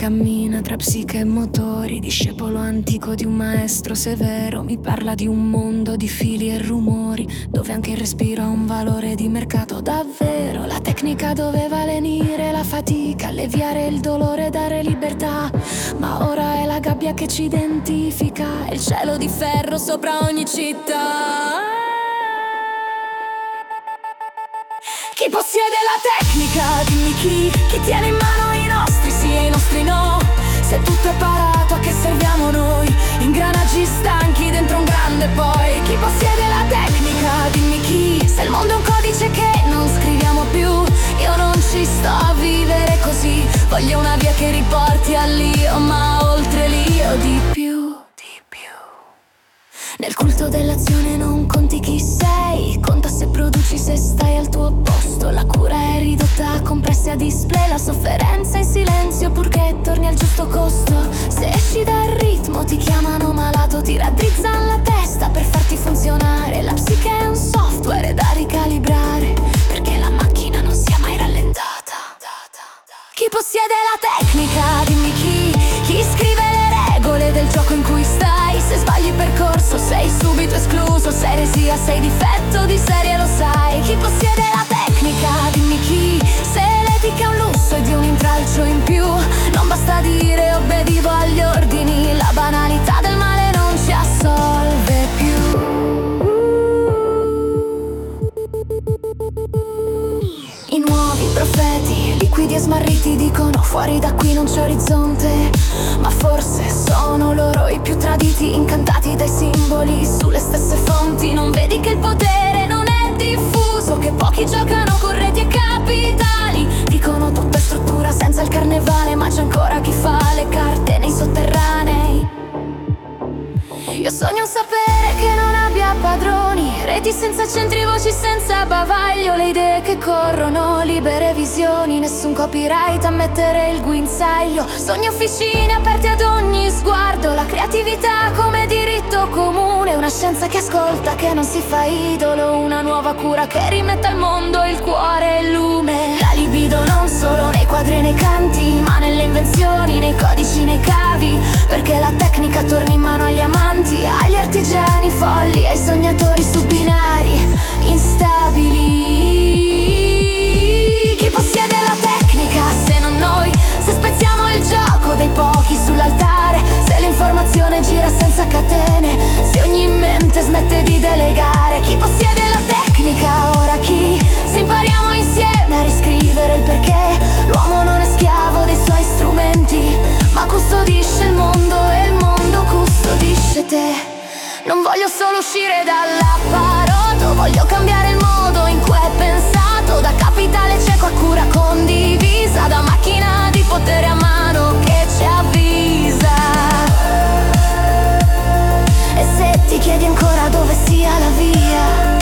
cammina tra psiche e motori, discepolo antico di un maestro severo. Mi parla di un mondo di fili e rumori, dove anche il respiro ha un valore di mercato davvero. La tecnica doveva lenire la fatica, alleviare il dolore, dare libertà, ma ora è la gabbia che ci identifica, è il cielo di ferro sopra ogni città. Chi possiede la tecnica, dimmi chi tiene in mano i nostri sì e i nostri no. Se tutto è parato, a che serviamo noi? Ingranaggi stanchi dentro un grande poi. Chi possiede la tecnica, dimmi chi. Se il mondo è un codice che non scriviamo più, io non ci sto a vivere così. Voglio una via che riporti all'io, ma oltre l'io di più. Nel culto dell'azione non conti chi sei, conta se produci, se stai al tuo posto. La cura è ridotta a compressi a display, la sofferenza in silenzio purché torni al giusto costo. Se esci dal ritmo ti chiamano malato, ti raddrizzano la testa per farti funzionare. La psiche è un software da ricalibrare, perché la macchina non sia mai rallentata. Chi possiede la tecnica, dimmi chi scrive le regole del gioco in cui stai. Se sbagli percorso sei subito escluso, sei eresia, sei difetto di serie, lo sai. Chi possiede la tecnica, dimmi chi. Se l'etica è un lusso e di un intralcio in più, non basta dire obbedivo agli ordini, la banalità del male non ci assolve più. I nuovi profeti, liquidi e smarriti, dicono fuori da qui non c'è orizzonte. Ma forse sono loro i più traditi, incantati dai simboli sulle stesse fonti. Non vedi che il potere non è diffuso, che pochi giocano con reti e capitali. Dicono tutto è struttura senza il carnevale, ma c'è ancora chi fa le carte nei sotterranei. Io sogno un sapere che non abbia padroni, reti senza centri, voci senza bavaglio, le idee che corrono, libere visioni, nessun copyright a mettere il guinzaglio. Sogno officine aperte ad ogni sguardo, la creatività come diritto comune, una scienza che ascolta, che non si fa idolo, una nuova cura che rimetta al mondo il cuore e il lume. La libido non solo nei quadri e nei canti, ma nelle invenzioni, nei codici, nei cavi, perché la tecnica torni in mano agli amanti, agli artigiani folli, ai sognatori su binari instabili. Chi possiede la tecnica se non noi? Se spezziamo il gioco dei pochi sull'altare, se l'informazione gira senza catene, se ogni mente smette di delegare. Chi possiede la tecnica ora chi? Se impariamo insieme a riscrivere il perché, l'uomo non è schiavo dei suoi strumenti, ma custodisce il mondo e il mondo custodisce te. Non voglio solo uscire dall'apparato, voglio cambiare il modo in cui è pensato, da capitale cieco a cura condivisa, da macchina di potere a mano che ci avvisa. E se ti chiedi ancora dove sia la via,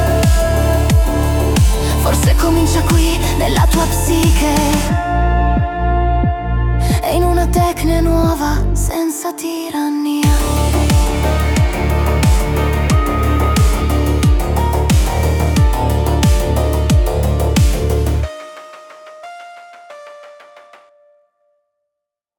forse comincia qui nella tua psiche, e in una tecne nuova senza tira.